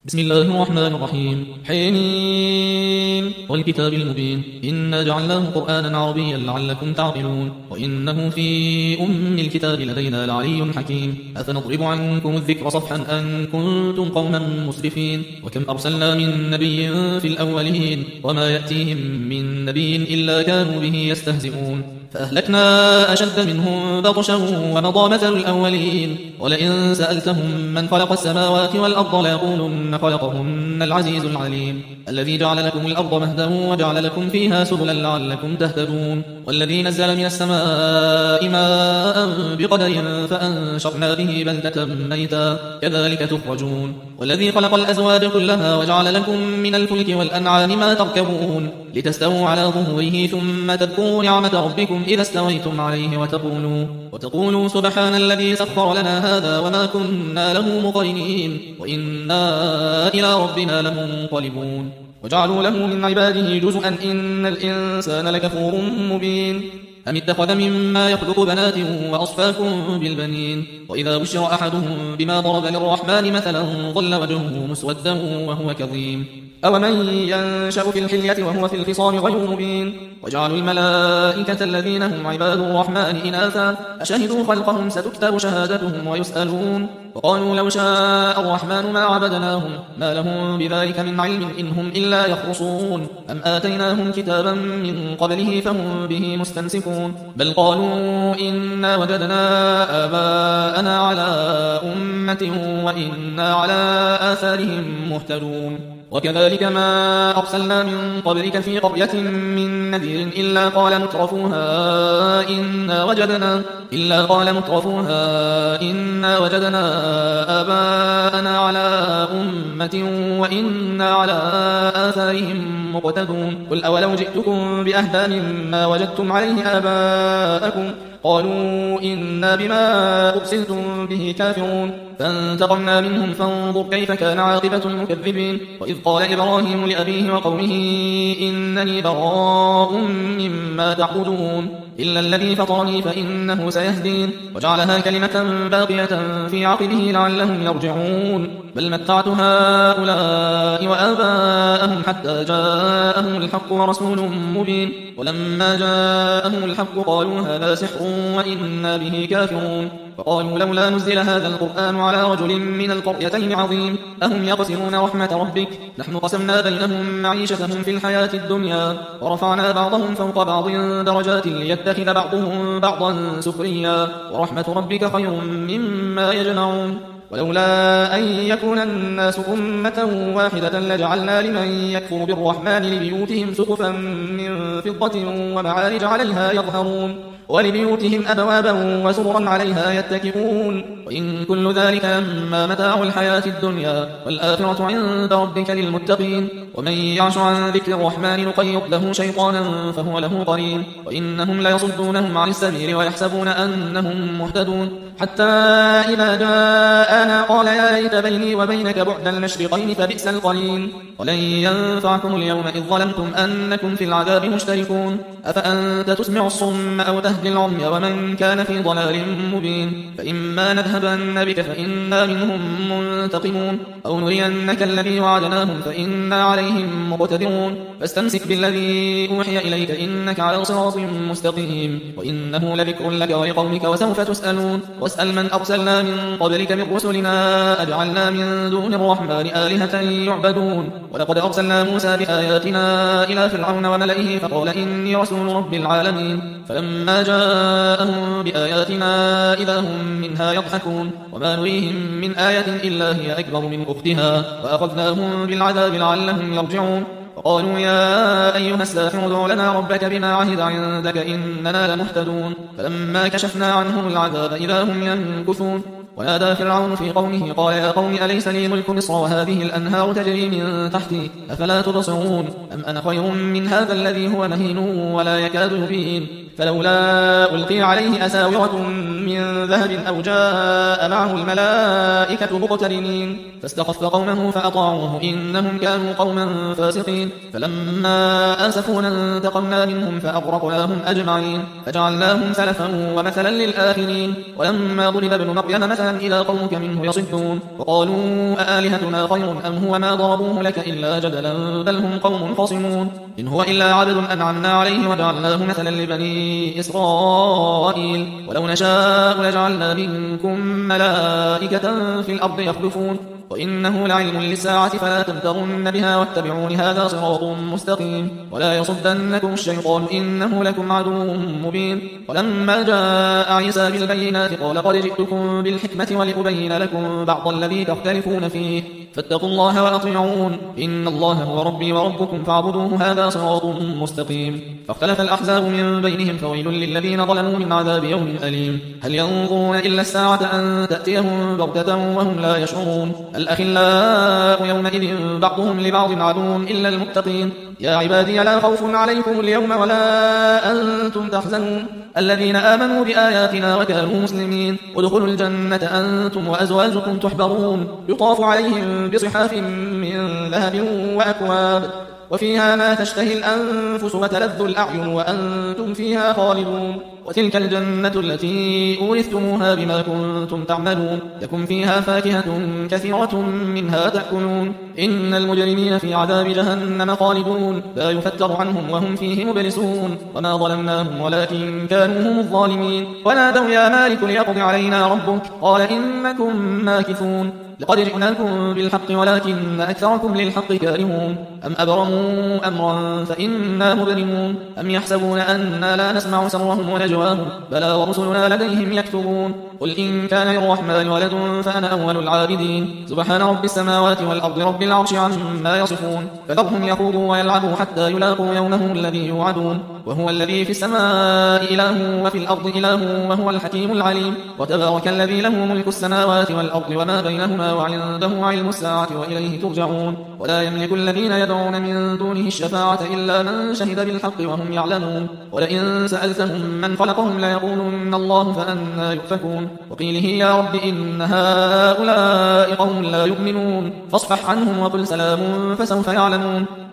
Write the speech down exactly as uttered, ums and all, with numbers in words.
بسم الله الرحمن الرحيم. حميم والكتاب المبين إنا جعلناه قرآنا عربيا لعلكم تعقلون وإنه في أم الكتاب لدينا لعلي حكيم. أفنضرب عنكم الذكر صفحا أن كنتم قوما مسرفين. وكم أرسلنا من نبي في الأولين وما يأتيهم من نبي إلا كانوا به يستهزئون فأهلكنا أشد منهم بطشا ومضى مثل الأولين. ولئن سألتهم من خلق السماوات والأرض ليقولن خلقهن العزيز العليم الذي جعل لكم الأرض مهدا وجعل لكم فيها سبلا لعلكم تهتدون والذي نزل من السماء ماء بقدر فأنشرنا به بلدة ميتا كذلك تخرجون والذي خلق الأزواج كلها وجعل لكم من الفلك والأنعام ما تركبون لتستووا على ظهوره ثم تذكروا نعمة ربكم إذا استويتم عليه وتقولوا, وتقولوا سبحان الذي سخر لنا هذا وما كنا له مقرنين وإنا إلى ربنا لمنقلبون. وجعلوا له من عباده جزءا إن الإنسان لكفور مبين. أم اتخذ مما يخلق بنات وأصفاكم بالبنين وإذا بشر أحدهم بما ضرب للرحمن مثلا ظل وجهه مسودا وهو كظيم. أومن ينشأ في الحلية وهو في الخصام غير مبين. وجعلوا الملائكة الذين هم عباد الرحمن إناثا أشهدوا خلقهم ستكتب شهادتهم ويسألون وقالوا لو شاء الرحمن ما عبدناهم ما لهم بذلك من علم إن هم إلا يخرصون أم آتيناهم كتابا من قبله فهم به مستمسكون بل قالوا إنا وجدنا آباءنا على أمة وإنا على آثارهم مهتدون. وكذلك ما أرسلنا من قبلك في قرية من نذير إلا قال مترفوها إنا وجدنا إلا قال مترفوها إنا وجدنا آباءنا على أمة وإنا على آثارهم مقتدون قل أولو جئتكم بأهدى مما وجدتم عليه آباءكم قالوا إنا بما أرسلتم به كافرون فانتقمنا منهم فانظر كيف كان عاقبة المكذبين. وإذ قال إبراهيم لأبيه وقومه إنني براء مما تعبدون إلا الذي فطرني فإنه سيهدين وجعلها كلمة باقية في عقبه لعلهم يرجعون بل متعت هؤلاء وآباءهم حتى جاءهم الحق ورسول مبين ولما جاءهم الحق قالوا هذا سحر وإنا به كافرون فقالوا لولا نزل هذا القرآن على رجل من القريتين عظيم أهم يقسمون رحمة ربك نحن قسمنا بينهم معيشتهم في الحياة الدنيا ورفعنا بعضهم فوق بعض درجات ليتخذ بعضهم بعضا سخريا ورحمة ربك خير مما يجمعون ولولا أن يكون الناس أمة واحدة لجعلنا لمن يكفر بالرحمن لبيوتهم سقفا من فضة ومعارج عليها يظهرون ولبيوتهم أبوابا وسررا عليها يتكئون وإن كل ذلك لما متاع الحياة الدنيا والآخرة عند ربك للمتقين ومن يعش عن ذكر الرحمن نقيض له شيطانا فهو له قرين وإنهم ليصدونهم عن السبيل ويحسبون أنهم مهتدون حتى إذا جاءنا قال يا ليت بيني وبينك بعد المشرقين فبئس القرين ولن ينفعكم اليوم إذ ظلمتم أنكم في العذاب مشتركون أفأنت تسمع الصم أو تهدي العمي ومن كان في ضلال مبين فإما نذهبن بك فإنا منهم منتقمون أو نرينك الذي وعدناهم فإنا عليهم مقتدرون فاستمسك بالذي أوحي إليك إنك على صراط مستقيم وإنه لذكر لك ولقومك وسوف تسألون واسأل من أرسلنا من قبلك من رسلنا أجعلنا من دون الرحمن آلهة يعبدون ولقد أرسلنا موسى بآياتنا إلى فرعون وملئه فقال إني رسول رب العالمين فلما جاءهم بآياتنا إذا هم منها يضحكون وما نريهم من آية إلا هي أكبر من أختها وأخذناهم بالعذاب لعلهم يرجعون وقالوا يا أيها الساحر ادع لنا ربك بما عهد عندك إننا لمهتدون فلما كشفنا عنهم العذاب إذا هم ينكثون ونادى فرعون في قومه قال يا قوم أليس لي ملك مصر وهذه الأنهار تجري من تحتي أفلا تبصرون أم أنا خير من هذا الذي هو مهين ولا يكاد يبين فلولا ألقي عليه أساورة من ذهب أو جاء معه الملائكة مقترنين فاستخف قومه فأطاعوه إنهم كانوا قوما فاسقين فلما آسفونا انتقمنا منهم فأغرقناهم أجمعين فجعلناهم سلفا ومثلا للآخرين ولما ضرب ابن مريم مثلا إذا قومك منه يصدون وقالوا أآلهتنا خير أم هو ما ضربوه لك إلا جدلا بل هم قوم خصمون إن هو إلا عبد أنعمنا عليه وجعلناه مثلا لبني إسرائيل ولو نشاء لجعلنا منكم ملائكة في الأرض يخلفون وإنه لعلم للساعة فلا تمترن بها واتبعون هذا صراط مستقيم ولا يصدنكم الشيطان إنه لكم عدو مبين ولما جاء عيسى بالبينات قال قد جئتكم بالحكمة ولأبين لكم بعض الذي تختلفون فيه فاتقوا الله وأطيعون إن الله هو ربي وربكم فاعبدوه هذا صراط مستقيم فاختلف الأحزاب من بينهم فويل للذين ظلموا من عذاب يوم أليم هل ينظرون إلا الساعة أن تأتيهم بغتة وهم لا يشعرون الأخلاء يومئذ بعضهم لبعض عدو إلا المتقين يا عبادي لا خوف عليكم اليوم ولا أنتم تحزنون الذين آمنوا بآياتنا وكانوا مسلمين ادخلوا الجنة أنتم وأزواجكم تحبرون يطاف عليهم بصحاف من ذهب وأكواب وفيها ما تشتهي الأنفس وتلذ الأعين وأنتم فيها خالدون وتلك الجنة التي أورثتموها بما كنتم تعملون لكم فيها فاكهة كثيرة منها تأكلون إن المجرمين في عذاب جهنم خالدون لا يفتر عنهم وهم فيه مبلسون وما ظلمناهم ولكن كانوا هم الظالمين ونادوا يا مالك ليقضي علينا ربك قال إنكم ماكثون لقد جئناكم بالحق ولكن أكثركم للحق كارهون أم أبرموا أمرا فإنا مبرمون أم يحسبون أننا لا نسمع سرهم ونجواهم بلى ورسلنا لديهم يكتبون قل إن كان للرحمن ولد فأنا أول العابدين سبحان رب السماوات والأرض رب العرش عما يصفون فذرهم يخوضوا ويلعبوا حتى يلاقوا يومهم الذي يوعدون وهو الذي في السماء إله وفي الأرض إله وهو الحكيم العليم وتبارك الذي له ملك السماوات والأرض وما بينهما وعنده علم الساعة وإليه ترجعون ولا يملك الذين يدعون من دونه الشفاعة إلا من شهد بالحق وهم يعلمون ولئن سألتهم من خلقهم ليقولن الله فأنى يؤفكون وقيله يا رب إن هؤلاء قوم لا يؤمنون فاصفح عنهم وقل سلام فسوف يعلمون